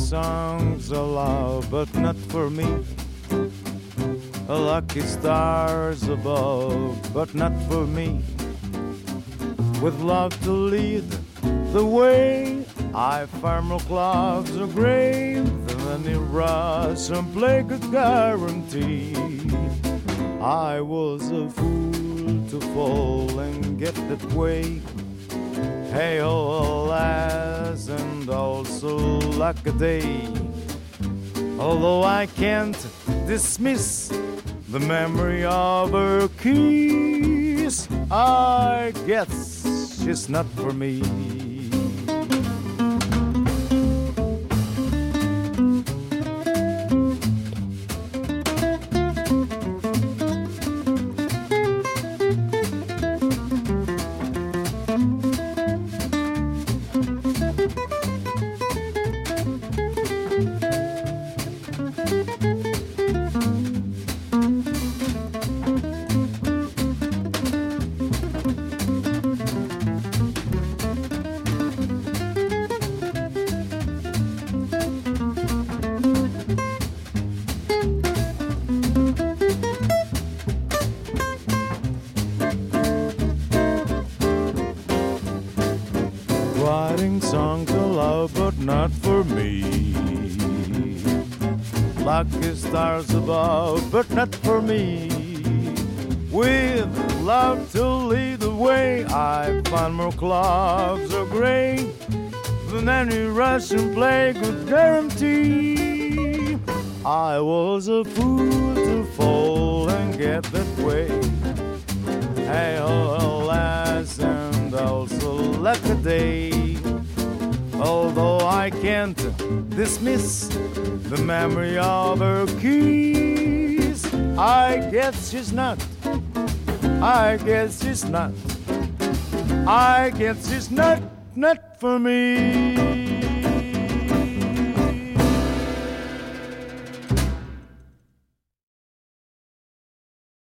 songs of love, but not for me. Lucky stars above, but not for me. With love to lead the way, I farm clubs are great, and any rush and play could guarantee. I was a fool to fall and get that way. Hey, oh, alas, and also like a day. Although I can't dismiss the memory of her kiss, I guess she's not for me. Writing songs of love, but not for me. Lucky stars above, but not for me. With love to lead the way, I find more clubs are great than any Russian play could guarantee. I was a fool to fall and get that way. Hey, oh, alas, and also like a day. Although I can't dismiss the memory of her kiss, I guess she's not. I guess she's not. I guess she's not for me.